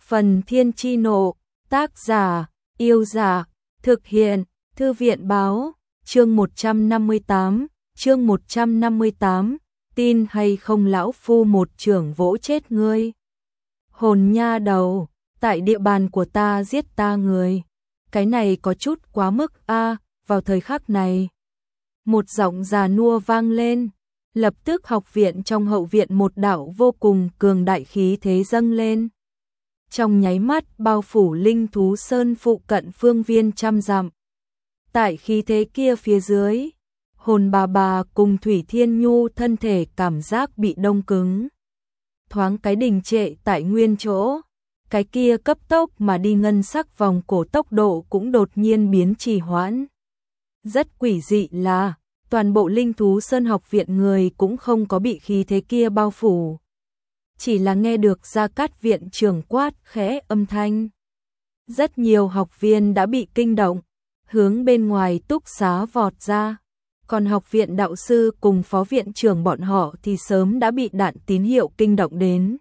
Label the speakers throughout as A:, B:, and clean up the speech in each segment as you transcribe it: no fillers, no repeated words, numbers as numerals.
A: Phần Thiên Chi Nộ, tác giả, Yêu Giả, thực hiện, Thư viện Báo, chương 158, tin hay không lão phu một chưởng vỗ chết ngươi. Hồn nha đầu, tại địa bàn của ta giết ta người. Cái này có chút quá mức a. Vào thời khắc này, một giọng già nua vang lên, lập tức học viện trong hậu viện một đạo vô cùng cường đại khí thế dâng lên. Trong nháy mắt bao phủ Linh Thú Sơn phụ cận phương viên trăm dặm. Tại khí thế kia phía dưới, Hồn bà cùng Thủy Thiên Nhu thân thể cảm giác bị đông cứng. Thoáng cái đình trệ tại nguyên chỗ, cái kia cấp tốc mà đi ngân sắc vòng cổ tốc độ cũng đột nhiên biến trì hoãn. Rất quỷ dị là, toàn bộ Linh Thú Sơn học viện người cũng không có bị khí thế kia bao phủ. Chỉ là nghe được Gia Cát viện trưởng quát khẽ âm thanh. Rất nhiều học viên đã bị kinh động, hướng bên ngoài túc xá vọt ra. Còn học viện đạo sư cùng phó viện trưởng bọn họ thì sớm đã bị đạn tín hiệu kinh động đến.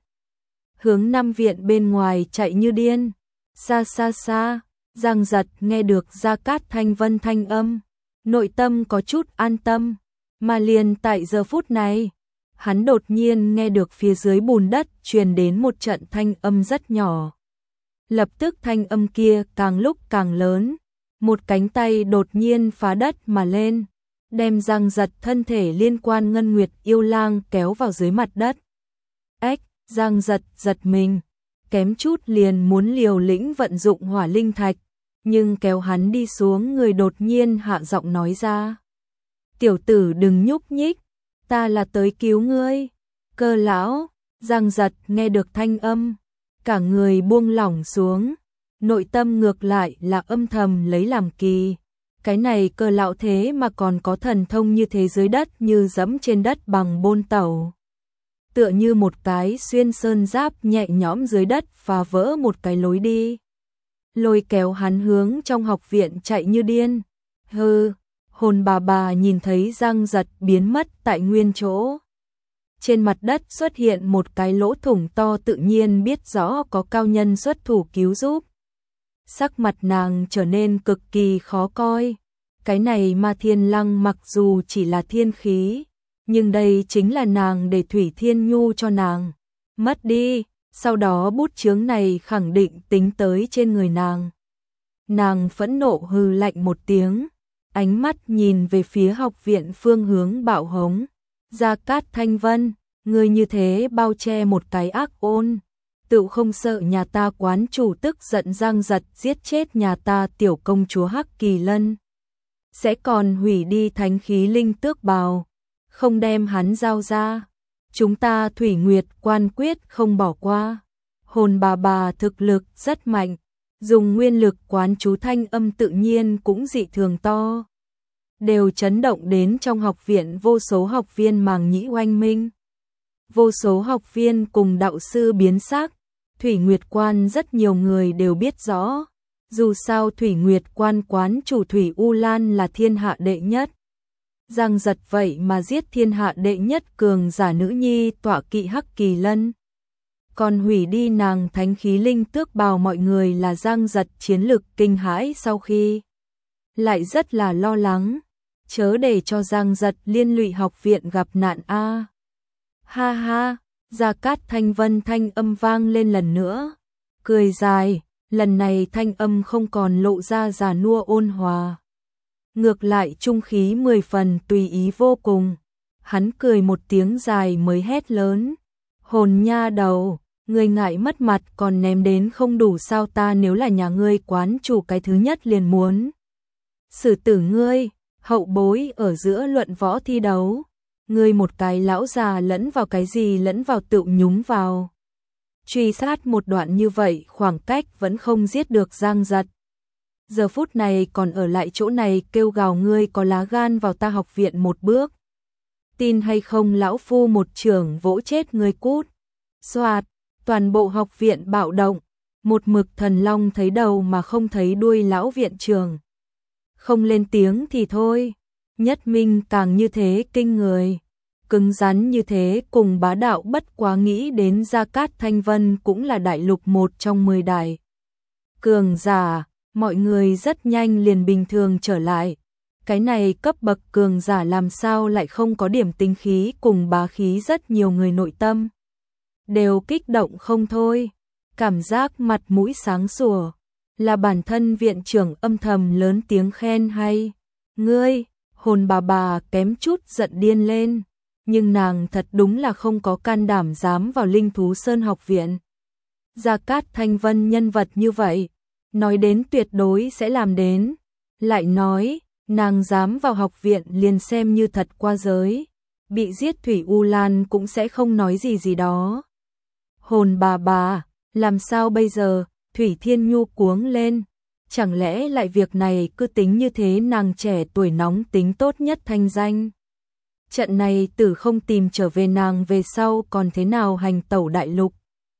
A: Hướng năm viện bên ngoài chạy như điên. Xa xa xa, Giang Giật nghe được Gia Cát Thanh Vân thanh âm. Nội tâm có chút an tâm. Mà liền tại giờ phút này, hắn đột nhiên nghe được phía dưới bùn đất truyền đến một trận thanh âm rất nhỏ. Lập tức thanh âm kia càng lúc càng lớn. Một cánh tay đột nhiên phá đất mà lên, đem Giang Giật thân thể liên quan Ngân Nguyệt yêu lang kéo vào dưới mặt đất. Ếch, Giang Giật giật mình, kém chút liền muốn liều lĩnh vận dụng hỏa linh thạch, nhưng kéo hắn đi xuống người đột nhiên hạ giọng nói ra. Tiểu tử đừng nhúc nhích, ta là tới cứu ngươi. Cơ lão, Giang Giật nghe được thanh âm, cả người buông lỏng xuống, nội tâm ngược lại là âm thầm lấy làm kỳ. Cái này Cơ lão thế mà còn có thần thông như thế, dưới đất như dẫm trên đất bằng bôn tẩu. Tựa như một cái xuyên sơn giáp nhẹ nhõm dưới đất phá vỡ một cái lối đi. Lôi kéo hắn hướng trong học viện chạy như điên. Hừ, Hồn bà nhìn thấy Giang Giật biến mất tại nguyên chỗ. Trên mặt đất xuất hiện một cái lỗ thủng to, tự nhiên biết rõ có cao nhân xuất thủ cứu giúp. Sắc mặt nàng trở nên cực kỳ khó coi. Cái này Ma Thiên Lăng mặc dù chỉ là thiên khí, nhưng đây chính là nàng để Thủy Thiên Nhu cho nàng mất đi, sau đó bút chướng này khẳng định tính tới trên người nàng. Nàng phẫn nộ hừ lạnh một tiếng, ánh mắt nhìn về phía học viện phương hướng bạo hống. Gia Cát Thanh Vân, ngươi như thế bao che một cái ác ôn, tự không sợ nhà ta quán chủ tức giận Giang Giật giết chết nhà ta tiểu công chúa Hắc Kỳ Lân, sẽ còn hủy đi thánh khí linh tước bào, không đem hắn giao ra, chúng ta Thủy Nguyệt quan quyết không bỏ qua. Hồn bà thực lực rất mạnh, dùng nguyên lực quán chú thanh âm tự nhiên cũng dị thường to, đều chấn động đến trong học viện vô số học viên màng nhĩ oanh minh. Vô số học viên cùng đạo sư biến sắc. Thủy Nguyệt quan rất nhiều người đều biết rõ, dù sao Thủy Nguyệt quan quán chủ Thủy U Lan là thiên hạ đệ nhất. Giang Giật vậy mà giết thiên hạ đệ nhất cường giả nữ nhi tọa kỵ Hắc Kỳ Lân, còn hủy đi nàng thánh khí linh tước bào, mọi người là Giang Giật chiến lực kinh hãi, sau khi lại rất là lo lắng, chớ để cho Giang Giật liên lụy học viện gặp nạn a. Ha ha, Gia Cát Thanh Vân thanh âm vang lên lần nữa, cười dài, lần này thanh âm không còn lộ ra già nua ôn hòa, ngược lại trung khí 10 phần tùy ý vô cùng. Hắn cười một tiếng dài mới hét lớn, Hồn nha đầu, ngươi ngại mất mặt còn ném đến không đủ sao? Ta nếu là nhà ngươi quán chủ cái thứ nhất liền muốn xử tử ngươi. Hậu bối ở giữa luận võ thi đấu, ngươi một cái lão già lẫn vào cái gì lẫn vào, tự nhúng vào. Truy sát một đoạn như vậy khoảng cách vẫn không giết được Giang Giật. Giờ phút này còn ở lại chỗ này kêu gào, ngươi có lá gan vào ta học viện một bước, tin hay không lão phu một chưởng vỗ chết ngươi cút. Xoạt, toàn bộ học viện bạo động, một mực Thần Long thấy đầu mà không thấy đuôi. Lão viện trưởng không lên tiếng thì thôi, Nhất Minh càng như thế kinh người, cứng rắn như thế cùng bá đạo, bất quá nghĩ đến Gia Cát Thanh Vân cũng là đại lục một trong 10 đại cường giả, mọi người rất nhanh liền bình thường trở lại. Cái này cấp bậc cường giả làm sao lại không có điểm tính khí cùng bá khí, rất nhiều người nội tâm đều kích động không thôi, cảm giác mặt mũi sáng sủa. Là bản thân viện trưởng âm thầm lớn tiếng khen hay. Ngươi, Hồn bà kém chút giận điên lên, nhưng nàng thật đúng là không có can đảm dám vào Linh Thú Sơn học viện. Gia Cát Thanh Vân nhân vật như vậy, nói đến tuyệt đối sẽ làm đến, lại nói, nàng dám vào học viện liền xem như thật qua giới, bị giết Thủy U Lan cũng sẽ không nói gì đó. Hồn bà, làm sao bây giờ? Thủy Thiên Nhu cuống lên, chẳng lẽ lại việc này cứ tính như thế? Nàng trẻ tuổi nóng tính tốt nhất thanh danh. Trận này tử không tìm trở về, nàng về sau còn thế nào hành tẩu đại lục?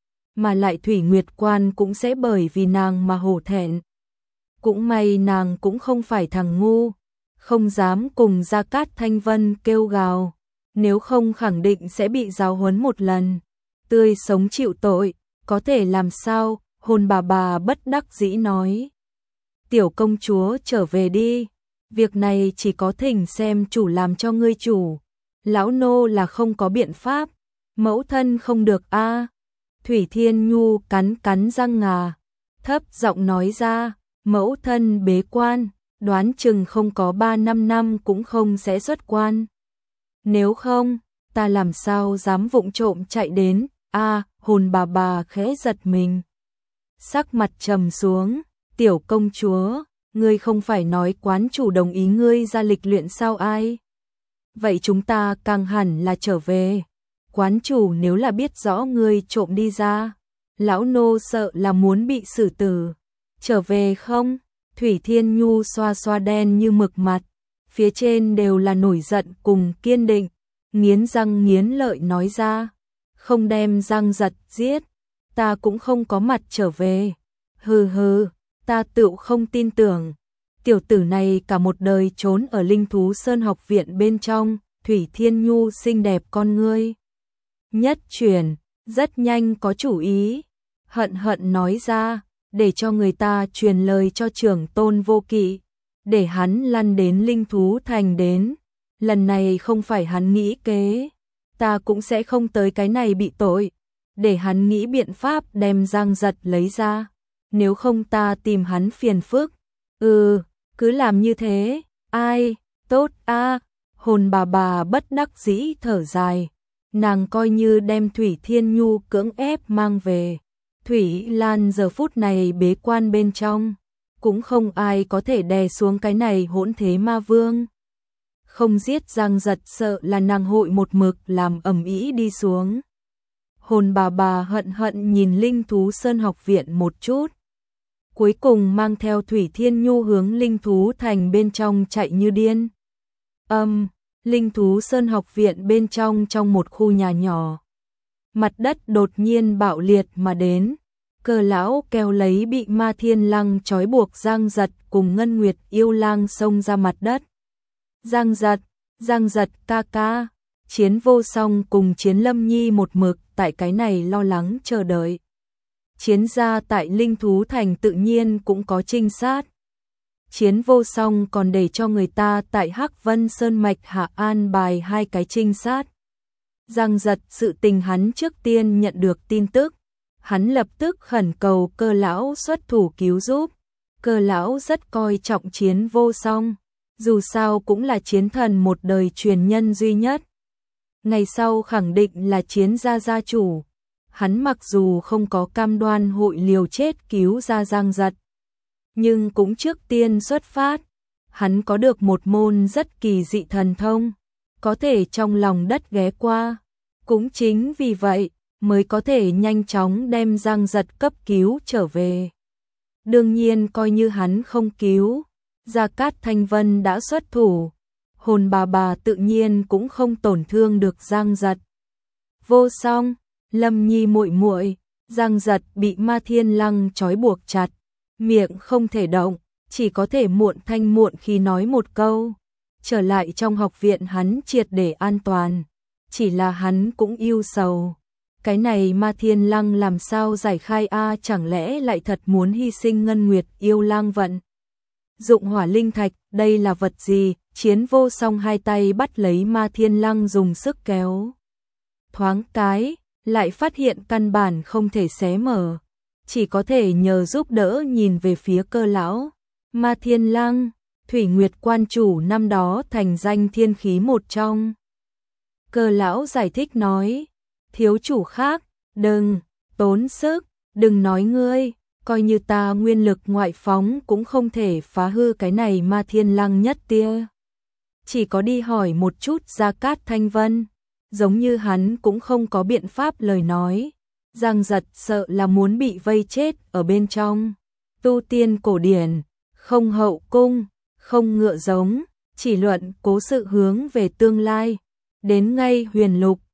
A: Mà lại Thủy Nguyệt Quan cũng sẽ bởi vì nàng mà hổ thẹn. Cũng may nàng cũng không phải thằng ngu, không dám cùng Gia Cát Thanh Vân kêu gào, nếu không khẳng định sẽ bị giáo huấn một lần, tươi sống chịu tội, có thể làm sao? Hồn bà bất đắc dĩ nói. Tiểu công chúa trở về đi, việc này chỉ có thỉnh xem chủ làm cho ngươi chủ, lão nô là không có biện pháp, mẫu thân không được a. Thủy Thiên Nhu cắn răng ngà, thấp giọng nói ra, mẫu thân bế quan, đoán chừng không có 3-5 năm cũng không sẽ xuất quan. Nếu không, ta làm sao dám vụng trộm chạy đến? Hồn bà khẽ giật mình, sắc mặt trầm xuống. Tiểu công chúa, ngươi không phải nói quán chủ đồng ý ngươi ra lịch luyện sao? Ai? Vậy chúng ta càng hẳn là trở về. Quán chủ nếu là biết rõ ngươi trộm đi ra, lão nô sợ là muốn bị xử tử. Trở về không? Thủy Thiên Nhu xoa xoa đen như mực mặt, phía trên đều là nổi giận cùng kiên định, nghiến răng nghiến lợi nói ra, không đem Giang Giật giết, ta cũng không có mặt trở về. Hừ, ta tựu không tin tưởng. Tiểu tử này cả một đời trốn ở Linh Thú Sơn học viện bên trong. Thủy Thiên Nhu xinh đẹp con ngươi nhất chuyển, rất nhanh có chủ ý, hận nói ra, để cho người ta truyền lời cho trưởng tôn Vô Kỵ, để hắn lăn đến Linh Thú Thành đến. Lần này không phải hắn nghĩ kế, ta cũng sẽ không tới cái này bị tội, để hắn nghĩ biện pháp đem Giang Giật lấy ra, nếu không ta tìm hắn phiền phức. Cứ làm như thế. Ai, tốt a. Hồn bà bất đắc dĩ thở dài, nàng coi như đem Thủy Thiên Nhu cưỡng ép mang về. Thủy Lan giờ phút này bế quan bên trong, cũng không ai có thể đè xuống cái này hỗn thế ma vương. Không giết Giang Giật sợ là nàng hội một mực làm ầm ĩ đi xuống. Hồn bà hận nhìn Linh Thú Sơn học viện một chút, cuối cùng mang theo Thủy Thiên Nhu hướng Linh Thú Thành bên trong chạy như điên. Linh Thú Sơn học viện bên trong một khu nhà nhỏ, mặt đất đột nhiên bạo liệt mà đến, Cơ lão kéo lấy bị Ma Thiên Lăng trói buộc Giang Giật cùng Ngân Nguyệt Yêu Lang xông ra mặt đất. Giang Giật ca ca. Chiến Vô Song cùng Chiến Lâm Nhi một mực tại cái này lo lắng chờ đợi. Chiến gia tại Linh Thú Thành tự nhiên cũng có trinh sát. Chiến Vô Song còn để cho người ta tại Hắc Vân Sơn Mạch hạ an bài 2 cái trinh sát. Giang Giật sự tình hắn trước tiên nhận được tin tức, hắn lập tức khẩn cầu Cơ lão xuất thủ cứu giúp. Cơ lão rất coi trọng Chiến Vô Song, dù sao cũng là chiến thần một đời truyền nhân duy nhất. Ngày sau khẳng định là Chiến gia gia chủ. Hắn mặc dù không có cam đoan hội liều chết cứu ra Giang Giật, nhưng cũng trước tiên xuất phát. Hắn có được một môn rất kỳ dị thần thông, có thể trong lòng đất ghé qua. Cũng chính vì vậy mới có thể nhanh chóng đem Giang Giật cấp cứu trở về. Đương nhiên coi như hắn không cứu, Gia Cát Thanh Vân đã xuất thủ, hồn bà tự nhiên cũng không tổn thương được Giang Giật. Vô Song, Lâm Nhi muội muội, Giang Giật bị Ma Thiên Lăng trói buộc chặt, miệng không thể động, chỉ có thể muộn thanh muộn khi nói một câu. Trở lại trong học viện hắn triệt để an toàn. chỉ là hắn cũng yêu sầu. Cái này Ma Thiên Lăng làm sao giải khai a, chẳng lẽ lại thật muốn hy sinh Ngân Nguyệt yêu lang vận? Dụng hỏa linh thạch, đây là vật gì? Chiến Vô Song hai tay bắt lấy Ma Thiên Lăng dùng sức kéo. Thoáng cái, lại phát hiện căn bản không thể xé mở, chỉ có thể nhờ giúp đỡ nhìn về phía Cơ lão. Ma Thiên Lăng, Thủy Nguyệt quan chủ năm đó thành danh thiên khí một trong. Cơ lão giải thích nói, thiếu chủ khác, đừng tốn sức, đừng nói ngươi, coi như ta nguyên lực ngoại phóng cũng không thể phá hư cái này Ma Thiên Lăng nhất tia. Chỉ có đi hỏi một chút Gia Cát Thanh Vân, giống như hắn cũng không có biện pháp lời nói. Giang Giật sợ là muốn bị vây chết ở bên trong. Tu tiên cổ điển, không hậu cung, không ngựa giống, chỉ luận cố sự hướng về tương lai. Đến ngay huyền lục,